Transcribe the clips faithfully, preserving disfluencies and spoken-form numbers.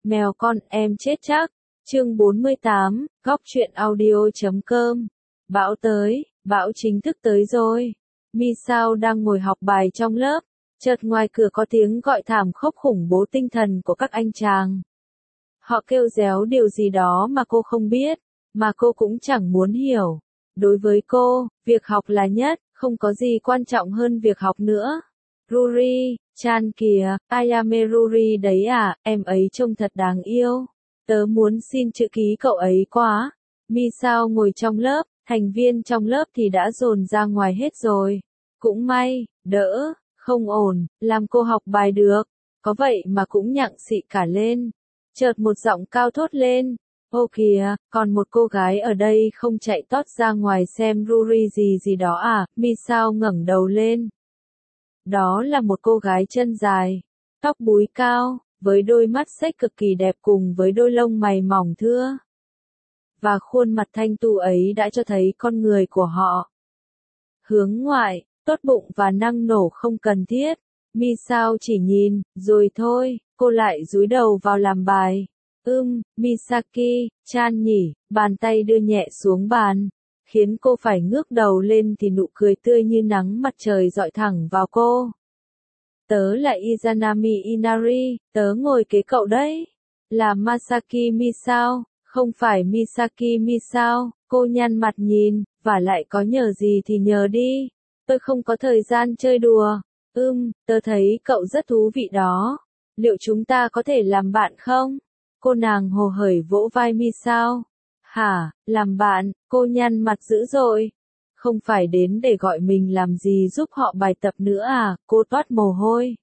Mèo con em chết chắc. Chương bốn mươi tám, góc truyện audio chấm com. Bão tới, bão chính thức tới rồi. Mi Sao đang ngồi học bài trong lớp, chợt ngoài cửa có tiếng gọi thảm khốc khủng bố tinh thần của các anh chàng. Họ kêu réo điều gì đó mà cô không biết, mà cô cũng chẳng muốn hiểu. Đối với cô, việc học là nhất, không có gì quan trọng hơn việc học nữa. Ruri, Chan kìa, Ayame Ruri đấy à, em ấy trông thật đáng yêu. Tớ muốn xin chữ ký cậu ấy quá. Mi Sao ngồi trong lớp, thành viên trong lớp thì đã dồn ra ngoài hết rồi. Cũng may, đỡ, không ổn, làm cô học bài được. Có vậy mà cũng nhặng xị cả lên. Chợt một giọng cao thốt lên. Ô kìa, còn một cô gái ở đây không chạy tót ra ngoài xem Ruri gì gì đó à, Mi Sao ngẩng đầu lên. Đó là một cô gái chân dài, tóc búi cao, với đôi mắt xếch cực kỳ đẹp cùng với đôi lông mày mỏng thưa. Và khuôn mặt thanh tú ấy đã cho thấy con người của họ. Hướng ngoại, tốt bụng và năng nổ không cần thiết. Mi Sao chỉ nhìn, rồi thôi, cô lại dúi đầu vào làm bài. Ưm, Misaki, Chan nhỉ, bàn tay đưa nhẹ xuống bàn, khiến cô phải ngước đầu lên thì nụ cười tươi như nắng mặt trời dọi thẳng vào cô. Tớ là Izanami Inari, tớ ngồi kế cậu đấy. Là Masaki Mi Sao, không phải Misaki Mi Sao, cô nhăn mặt nhìn, và lại có nhờ gì thì nhờ đi. Tôi không có thời gian chơi đùa. Ưm, tớ thấy cậu rất thú vị đó. Liệu chúng ta có thể làm bạn không? Cô nàng hồ hởi vỗ vai Mi Sao. Hả, làm bạn, cô nhăn mặt dữ dội. Không phải đến để gọi mình làm gì giúp họ bài tập nữa à, cô toát mồ hôi.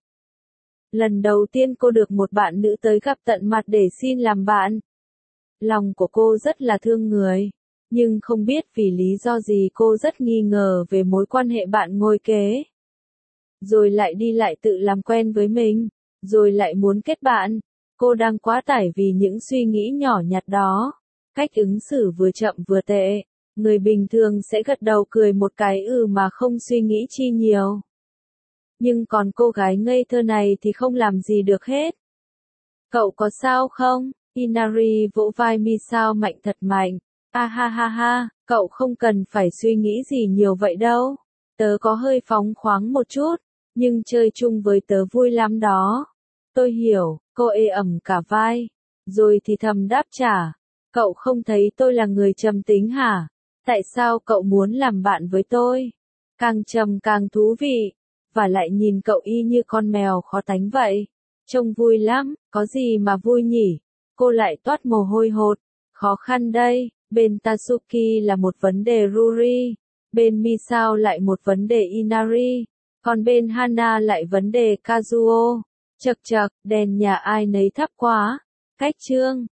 Lần đầu tiên cô được một bạn nữ tới gặp tận mặt để xin làm bạn. Lòng của cô rất là thương người, nhưng không biết vì lý do gì cô rất nghi ngờ về mối quan hệ bạn ngồi kế. Rồi lại đi lại tự làm quen với mình, rồi lại muốn kết bạn. Cô đang quá tải vì những suy nghĩ nhỏ nhặt đó. Cách ứng xử vừa chậm vừa tệ. Người bình thường sẽ gật đầu cười một cái ừ mà không suy nghĩ chi nhiều. Nhưng còn cô gái ngây thơ này thì không làm gì được hết. Cậu có sao không? Inari vỗ vai Mi Sao mạnh thật mạnh. A ha ha ha, cậu không cần phải suy nghĩ gì nhiều vậy đâu. Tớ có hơi phóng khoáng một chút, nhưng chơi chung với tớ vui lắm đó. Tôi hiểu, cô ê ẩm cả vai. Rồi thì thầm đáp trả. Cậu không thấy tôi là người trầm tính hả? Tại sao cậu muốn làm bạn với tôi? Càng trầm càng thú vị. Và lại nhìn cậu y như con mèo khó tánh vậy. Trông vui lắm, có gì mà vui nhỉ? Cô lại toát mồ hôi hột. Khó khăn đây, bên Tatsuki là một vấn đề Ruri. Bên Mi Sao lại một vấn đề Inari. Còn bên Hana lại vấn đề Kazuo. Chật chật, đèn nhà ai nấy thắp quá. Cách chương.